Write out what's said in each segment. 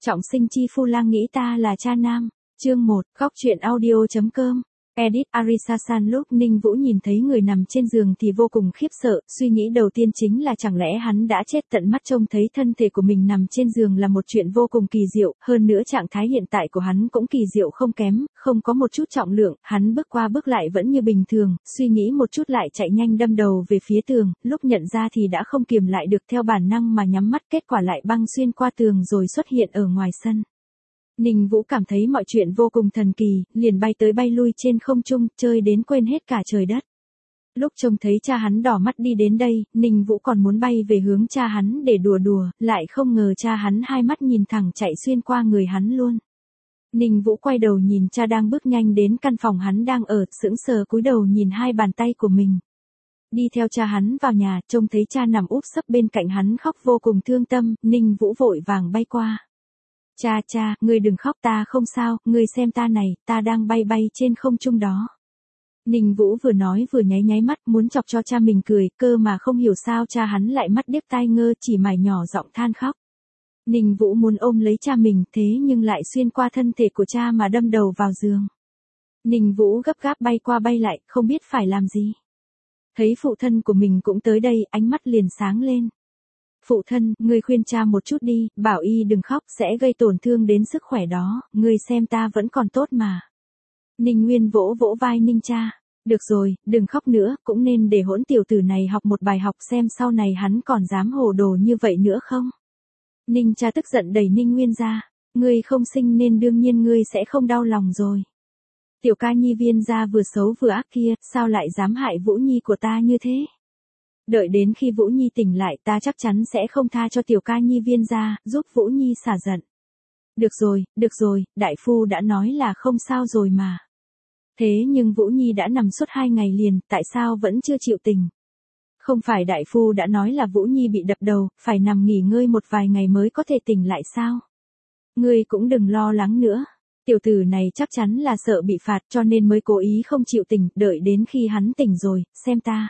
Trọng sinh chi phu lang nghĩ ta là cha nam. Chương 1, góc truyện audio.com. Edit Arisasan. Lúc Ninh Vũ nhìn thấy người nằm trên giường thì vô cùng khiếp sợ, suy nghĩ đầu tiên chính là chẳng lẽ hắn đã chết. Tận mắt trông thấy thân thể của mình nằm trên giường là một chuyện vô cùng kỳ diệu, hơn nữa trạng thái hiện tại của hắn cũng kỳ diệu không kém, không có một chút trọng lượng, hắn bước qua bước lại vẫn như bình thường, suy nghĩ một chút lại chạy nhanh đâm đầu về phía tường, lúc nhận ra thì đã không kiềm lại được, theo bản năng mà nhắm mắt, kết quả lại băng xuyên qua tường rồi xuất hiện ở ngoài sân. Ninh Vũ cảm thấy mọi chuyện vô cùng thần kỳ, liền bay tới bay lui trên không trung, chơi đến quên hết cả trời đất. Lúc trông thấy cha hắn đỏ mắt đi đến đây, Ninh Vũ còn muốn bay về hướng cha hắn để đùa đùa, lại không ngờ cha hắn hai mắt nhìn thẳng chạy xuyên qua người hắn luôn. Ninh Vũ quay đầu nhìn cha đang bước nhanh đến căn phòng hắn đang ở, sững sờ cúi đầu nhìn hai bàn tay của mình. Đi theo cha hắn vào nhà, trông thấy cha nằm úp sấp bên cạnh hắn khóc vô cùng thương tâm, Ninh Vũ vội vàng bay qua. Cha, ngươi đừng khóc, ta không sao, ngươi xem ta này, ta đang bay trên không trung đó. Ninh Vũ vừa nói vừa nháy nháy mắt muốn chọc cho cha mình cười, cơ mà không hiểu sao cha hắn lại mắt điếc tai ngơ, chỉ mải nhỏ giọng than khóc. Ninh Vũ muốn ôm lấy cha mình, thế nhưng lại xuyên qua thân thể của cha mà đâm đầu vào giường. Ninh Vũ gấp gáp bay qua bay lại, không biết phải làm gì. Thấy phụ thân của mình cũng tới đây, ánh mắt liền sáng lên. Phụ thân, ngươi khuyên cha một chút đi, bảo y đừng khóc, sẽ gây tổn thương đến sức khỏe đó, ngươi xem ta vẫn còn tốt mà. Ninh Nguyên vỗ vỗ vai Ninh cha. Được rồi, đừng khóc nữa, cũng nên để hỗn tiểu tử này học một bài học xem sau này hắn còn dám hồ đồ như vậy nữa không. Ninh cha tức giận đẩy Ninh Nguyên ra. Ngươi không sinh nên đương nhiên ngươi sẽ không đau lòng rồi. Tiểu ca nhi Viên gia vừa xấu vừa ác kia, sao lại dám hại Vũ Nhi của ta như thế? Đợi đến khi Vũ Nhi tỉnh lại ta chắc chắn sẽ không tha cho tiểu ca nhi Viên gia, giúp Vũ Nhi xả giận. Được rồi, đại phu đã nói là không sao rồi mà. Thế nhưng Vũ Nhi đã nằm suốt 2 ngày liền, tại sao vẫn chưa chịu tỉnh? Không phải đại phu đã nói là Vũ Nhi bị đập đầu, phải nằm nghỉ ngơi một vài ngày mới có thể tỉnh lại sao? Ngươi cũng đừng lo lắng nữa. Tiểu tử này chắc chắn là sợ bị phạt cho nên mới cố ý không chịu tỉnh, đợi đến khi hắn tỉnh rồi, xem ta.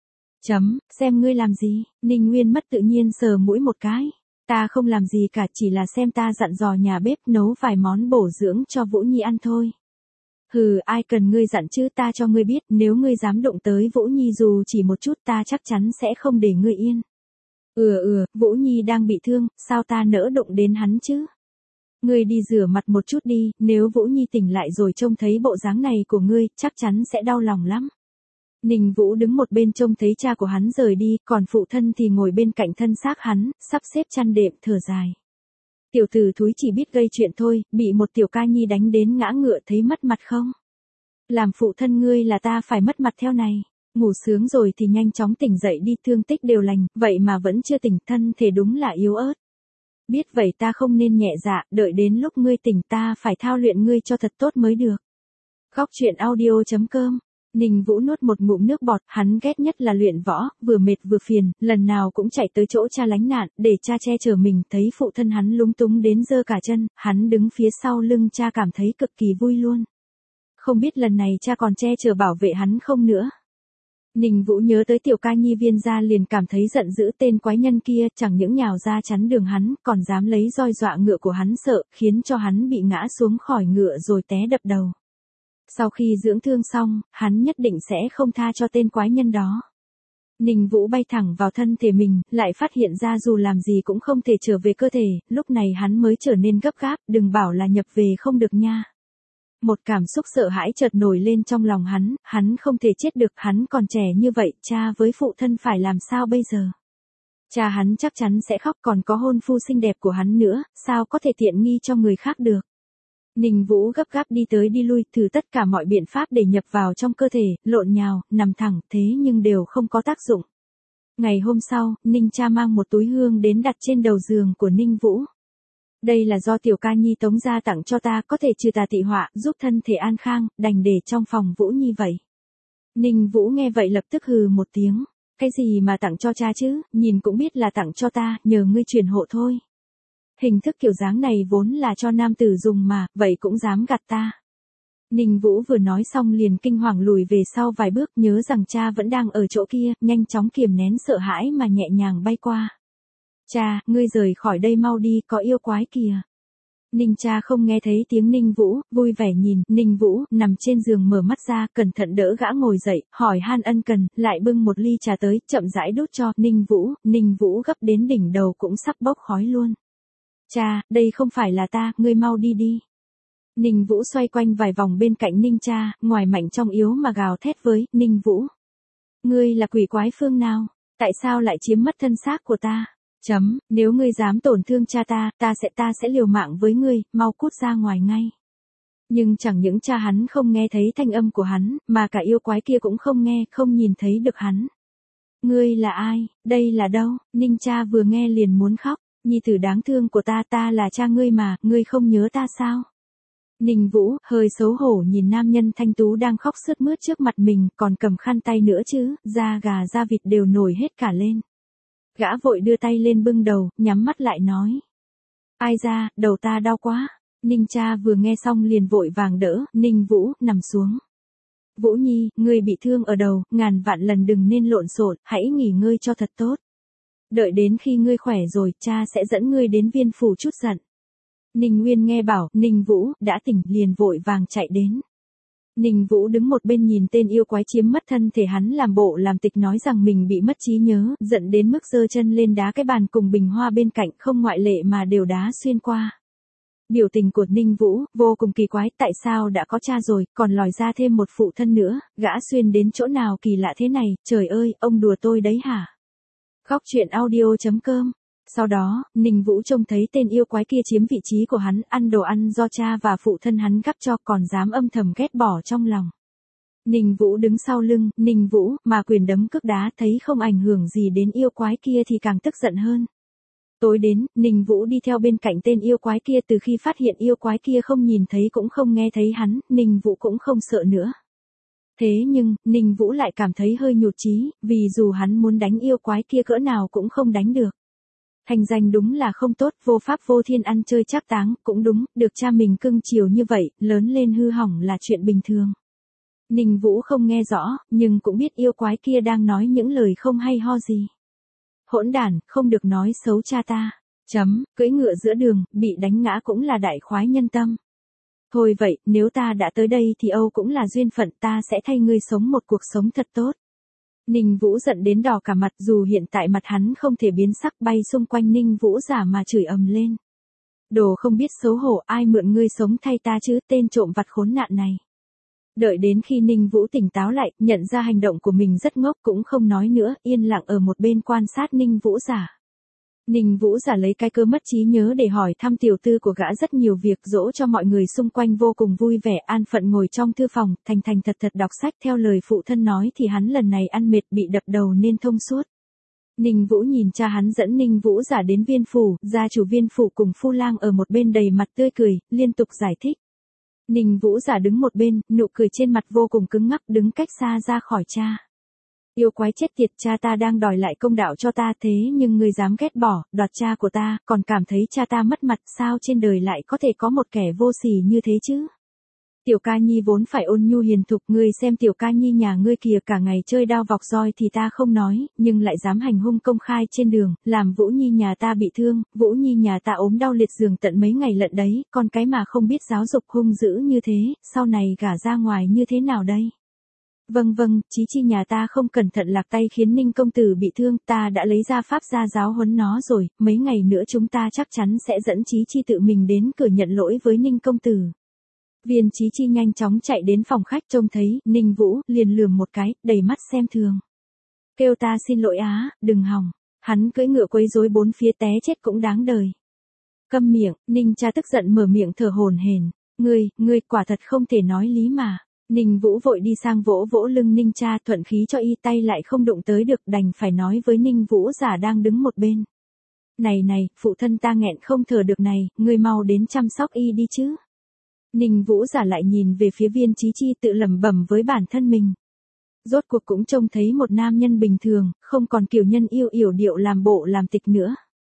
Xem ngươi làm gì? Ninh Nguyên mất tự nhiên sờ mũi một cái. Ta không làm gì cả, chỉ là xem ta dặn dò nhà bếp nấu vài món bổ dưỡng cho Vũ Nhi ăn thôi. Hừ, ai cần ngươi dặn chứ, ta cho ngươi biết, nếu ngươi dám động tới Vũ Nhi dù chỉ một chút ta chắc chắn sẽ không để ngươi yên. Vũ Nhi đang bị thương, sao ta nỡ động đến hắn chứ? Ngươi đi rửa mặt một chút đi, nếu Vũ Nhi tỉnh lại rồi trông thấy bộ dáng này của ngươi, chắc chắn sẽ đau lòng lắm. Ninh Vũ đứng một bên trông thấy cha của hắn rời đi, còn phụ thân thì ngồi bên cạnh thân xác hắn, sắp xếp chăn đệm, thở dài. Tiểu tử thúi chỉ biết gây chuyện thôi, bị một tiểu ca nhi đánh đến ngã ngựa thấy mất mặt không? Làm phụ thân ngươi là ta phải mất mặt theo này. Ngủ sướng rồi thì nhanh chóng tỉnh dậy đi, thương tích đều lành, vậy mà vẫn chưa tỉnh, thân thể đúng là yếu ớt. Biết vậy ta không nên nhẹ dạ, đợi đến lúc ngươi tỉnh ta phải thao luyện ngươi cho thật tốt mới được. Góc truyện audio.com. Ninh Vũ nuốt một ngụm nước bọt, hắn ghét nhất là luyện võ, vừa mệt vừa phiền, lần nào cũng chạy tới chỗ cha lánh nạn, để cha che chở mình, thấy phụ thân hắn lúng túng đến giơ cả chân, hắn đứng phía sau lưng cha cảm thấy cực kỳ vui luôn. Không biết lần này cha còn che chở bảo vệ hắn không nữa. Ninh Vũ nhớ tới tiểu ca nhi Viên gia liền cảm thấy giận dữ, tên quái nhân kia chẳng những nhào ra chắn đường hắn, còn dám lấy roi dọa ngựa của hắn sợ, khiến cho hắn bị ngã xuống khỏi ngựa rồi té đập đầu. Sau khi dưỡng thương xong, hắn nhất định sẽ không tha cho tên quái nhân đó. Ninh Vũ bay thẳng vào thân thể mình, lại phát hiện ra dù làm gì cũng không thể trở về cơ thể, lúc này hắn mới trở nên gấp gáp, đừng bảo là nhập về không được nha. Một cảm xúc sợ hãi chợt nổi lên trong lòng hắn không thể chết được, hắn còn trẻ như vậy, cha với phụ thân phải làm sao bây giờ? Cha hắn chắc chắn sẽ khóc, còn có hôn phu xinh đẹp của hắn nữa, sao có thể tiện nghi cho người khác được? Ninh Vũ gấp gáp đi tới đi lui, thử tất cả mọi biện pháp để nhập vào trong cơ thể, lộn nhào, nằm thẳng, thế nhưng đều không có tác dụng. Ngày hôm sau, Ninh cha mang một túi hương đến đặt trên đầu giường của Ninh Vũ. Đây là do tiểu ca nhi Tống gia tặng cho ta, có thể trừ tà tị họa, giúp thân thể an khang, đành để trong phòng Vũ Nhi vậy. Ninh Vũ nghe vậy lập tức hừ một tiếng. Cái gì mà tặng cho cha chứ, nhìn cũng biết là tặng cho ta, nhờ ngươi truyền hộ thôi. Hình thức kiểu dáng này vốn là cho nam tử dùng mà, vậy cũng dám gạt ta. Ninh Vũ vừa nói xong liền kinh hoàng lùi về sau vài bước, nhớ rằng cha vẫn đang ở chỗ kia, nhanh chóng kiềm nén sợ hãi mà nhẹ nhàng bay qua. Cha, ngươi rời khỏi đây mau đi, có yêu quái kìa. Ninh Cha không nghe thấy tiếng Ninh Vũ, vui vẻ nhìn, Ninh Vũ, nằm trên giường mở mắt ra, cẩn thận đỡ gã ngồi dậy, hỏi han ân cần, lại bưng một ly trà tới, chậm rãi đút cho, Ninh Vũ gấp đến đỉnh đầu cũng sắp bốc khói luôn. Cha, đây không phải là ta, ngươi mau đi đi. Ninh Vũ xoay quanh vài vòng bên cạnh Ninh Cha, ngoài mạnh trong yếu mà gào thét với, Ninh Vũ. Ngươi là quỷ quái phương nào? Tại sao lại chiếm mất thân xác của ta? Nếu ngươi dám tổn thương cha ta sẽ liều mạng với ngươi, mau cút ra ngoài ngay. Nhưng chẳng những cha hắn không nghe thấy thanh âm của hắn, mà cả yêu quái kia cũng không nghe, không nhìn thấy được hắn. Ngươi là ai? Đây là đâu? Ninh Cha vừa nghe liền muốn khóc. Nhi tử đáng thương của ta là cha ngươi mà, ngươi không nhớ ta sao? Ninh Vũ, hơi xấu hổ nhìn nam nhân thanh tú đang khóc sướt mướt trước mặt mình, còn cầm khăn tay nữa chứ, da gà da vịt đều nổi hết cả lên. Gã vội đưa tay lên bưng đầu, nhắm mắt lại nói. Ai ra, đầu ta đau quá. Ninh Cha vừa nghe xong liền vội vàng đỡ, Ninh Vũ, nằm xuống. Vũ Nhi, ngươi bị thương ở đầu, ngàn vạn lần đừng nên lộn xộn, hãy nghỉ ngơi cho thật tốt. Đợi đến khi ngươi khỏe rồi, cha sẽ dẫn ngươi đến Viên phủ chút giận. Ninh Nguyên nghe bảo, Ninh Vũ, đã tỉnh, liền vội vàng chạy đến. Ninh Vũ đứng một bên nhìn tên yêu quái chiếm mất thân thể hắn làm bộ làm tịch nói rằng mình bị mất trí nhớ, giận đến mức giơ chân lên đá cái bàn cùng bình hoa bên cạnh không ngoại lệ mà đều đá xuyên qua. Biểu tình của Ninh Vũ, vô cùng kỳ quái, tại sao đã có cha rồi, còn lòi ra thêm một phụ thân nữa, gã xuyên đến chỗ nào kỳ lạ thế này, trời ơi, ông đùa tôi đấy hả? Khóc chuyện audio.com. Sau đó, Ninh Vũ trông thấy tên yêu quái kia chiếm vị trí của hắn, ăn đồ ăn do cha và phụ thân hắn gắp cho, còn dám âm thầm ghét bỏ trong lòng. Ninh Vũ đứng sau lưng, Ninh Vũ, mà quyền đấm cước đá, thấy không ảnh hưởng gì đến yêu quái kia thì càng tức giận hơn. Tối đến, Ninh Vũ đi theo bên cạnh tên yêu quái kia, từ khi phát hiện yêu quái kia không nhìn thấy cũng không nghe thấy hắn, Ninh Vũ cũng không sợ nữa. Thế nhưng, Ninh Vũ lại cảm thấy hơi nhụt chí, vì dù hắn muốn đánh yêu quái kia cỡ nào cũng không đánh được. Thành danh đúng là không tốt, vô pháp vô thiên ăn chơi trác táng, cũng đúng, được cha mình cưng chiều như vậy, lớn lên hư hỏng là chuyện bình thường. Ninh Vũ không nghe rõ, nhưng cũng biết yêu quái kia đang nói những lời không hay ho gì. Hỗn đản, không được nói xấu cha ta. Cưỡi ngựa giữa đường, bị đánh ngã cũng là đại khoái nhân tâm. Thôi vậy, nếu ta đã tới đây thì Âu cũng là duyên phận, ta sẽ thay ngươi sống một cuộc sống thật tốt. Ninh Vũ giận đến đỏ cả mặt, dù hiện tại mặt hắn không thể biến sắc, bay xung quanh Ninh Vũ giả mà chửi ầm lên. Đồ không biết xấu hổ, ai mượn ngươi sống thay ta chứ, tên trộm vặt khốn nạn này. Đợi đến khi Ninh Vũ tỉnh táo lại, nhận ra hành động của mình rất ngốc cũng không nói nữa, yên lặng ở một bên quan sát Ninh Vũ giả. Ninh Vũ giả lấy cái cơ mất trí nhớ để hỏi thăm tiểu tư của gã rất nhiều việc, dỗ cho mọi người xung quanh vô cùng vui vẻ, an phận ngồi trong thư phòng, thành thành thật thật đọc sách theo lời phụ thân nói thì hắn lần này ăn mệt bị đập đầu nên thông suốt. Ninh Vũ nhìn cha hắn dẫn Ninh Vũ giả đến Viên phủ, gia chủ Viên phủ cùng Phu Lang ở một bên đầy mặt tươi cười, liên tục giải thích. Ninh Vũ giả đứng một bên, nụ cười trên mặt vô cùng cứng ngắc, đứng cách xa ra khỏi cha. Yêu quái chết tiệt, cha ta đang đòi lại công đạo cho ta, thế nhưng ngươi dám ghét bỏ, đoạt cha của ta, còn cảm thấy cha ta mất mặt, sao trên đời lại có thể có một kẻ vô sỉ như thế chứ? Tiểu Ca Nhi vốn phải ôn nhu hiền thục, ngươi xem Tiểu Ca Nhi nhà ngươi kìa, cả ngày chơi đao vọc roi thì ta không nói, nhưng lại dám hành hung công khai trên đường, làm Vũ Nhi nhà ta bị thương, Vũ Nhi nhà ta ốm đau liệt giường tận mấy ngày lận đấy, con cái mà không biết giáo dục hung dữ như thế, sau này gả ra ngoài như thế nào đây? Vâng, Chí Chi nhà ta không cẩn thận lạc tay khiến Ninh công tử bị thương, ta đã lấy ra pháp ra giáo huấn nó rồi, mấy ngày nữa chúng ta chắc chắn sẽ dẫn Chí Chi tự mình đến cửa nhận lỗi với Ninh công tử. Viên Chí Chi nhanh chóng chạy đến phòng khách, trông thấy Ninh Vũ, liền lườm một cái, đầy mắt xem thường. Kêu ta xin lỗi á, đừng hòng, hắn cưỡi ngựa quấy rối bốn phía té chết cũng đáng đời. Câm miệng, Ninh cha tức giận mở miệng thở hổn hển, ngươi quả thật không thể nói lý mà. Ninh Vũ vội đi sang vỗ vỗ lưng Ninh cha, thuận khí cho y, tay lại không đụng tới được, đành phải nói với Ninh Vũ giả đang đứng một bên. Này, phụ thân ta nghẹn không thở được này, ngươi mau đến chăm sóc y đi chứ. Ninh Vũ giả lại nhìn về phía Viên Chí Chi, tự lẩm bẩm với bản thân mình. Rốt cuộc cũng trông thấy một nam nhân bình thường, không còn kiểu nhân yêu yểu điệu làm bộ làm tịch nữa.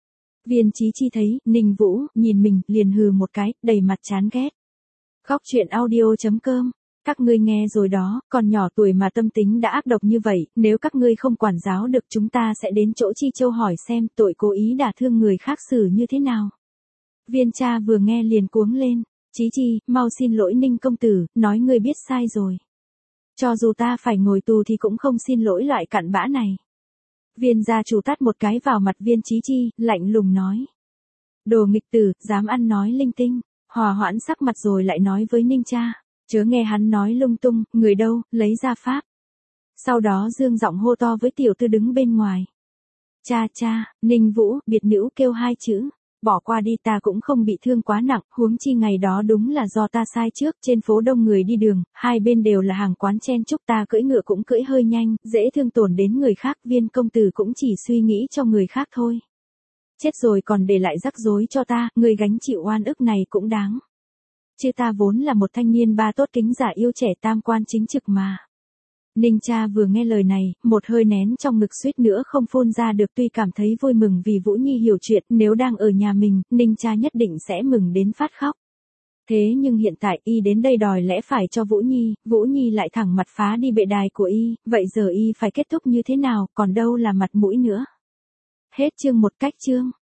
Viên Chí Chi thấy Ninh Vũ nhìn mình, liền hừ một cái, đầy mặt chán ghét. Khóc chuyện audio.com. Các ngươi nghe rồi đó, còn nhỏ tuổi mà tâm tính đã ác độc như vậy, nếu các ngươi không quản giáo được chúng ta sẽ đến chỗ Chi Châu hỏi xem tội cố ý đả thương người khác xử như thế nào. Viên cha vừa nghe liền cuống lên. Chí chi, mau xin lỗi Ninh công tử, nói ngươi biết sai rồi. Cho dù ta phải ngồi tù thì cũng không xin lỗi loại cặn bã này. Viên gia chủ tát một cái vào mặt viên Chí chi, lạnh lùng nói. Đồ nghịch tử, dám ăn nói linh tinh. Hòa hoãn sắc mặt rồi lại nói với Ninh cha. Chớ nghe hắn nói lung tung, người đâu, lấy ra pháp. Sau đó dương giọng hô to với tiểu tư đứng bên ngoài. Cha cha, Ninh Vũ, biệt nữ kêu hai chữ. Bỏ qua đi, ta cũng không bị thương quá nặng, huống chi ngày đó đúng là do ta sai trước, trên phố đông người đi đường, hai bên đều là hàng quán chen chúc, ta cưỡi ngựa cũng cưỡi hơi nhanh, dễ thương tổn đến người khác, Viên công tử cũng chỉ suy nghĩ cho người khác thôi. Chết rồi còn để lại rắc rối cho ta, người gánh chịu oan ức này cũng đáng. Chứ ta vốn là một thanh niên ba tốt kính giả yêu trẻ tam quan chính trực mà. Ninh cha vừa nghe lời này, một hơi nén trong ngực suýt nữa không phun ra được, tuy cảm thấy vui mừng vì Vũ Nhi hiểu chuyện, nếu đang ở nhà mình, Ninh cha nhất định sẽ mừng đến phát khóc. Thế nhưng hiện tại y đến đây đòi lẽ phải cho Vũ Nhi lại thẳng mặt phá đi bệ đài của y, vậy giờ y phải kết thúc như thế nào, còn đâu là mặt mũi nữa. Hết chương một cách chương.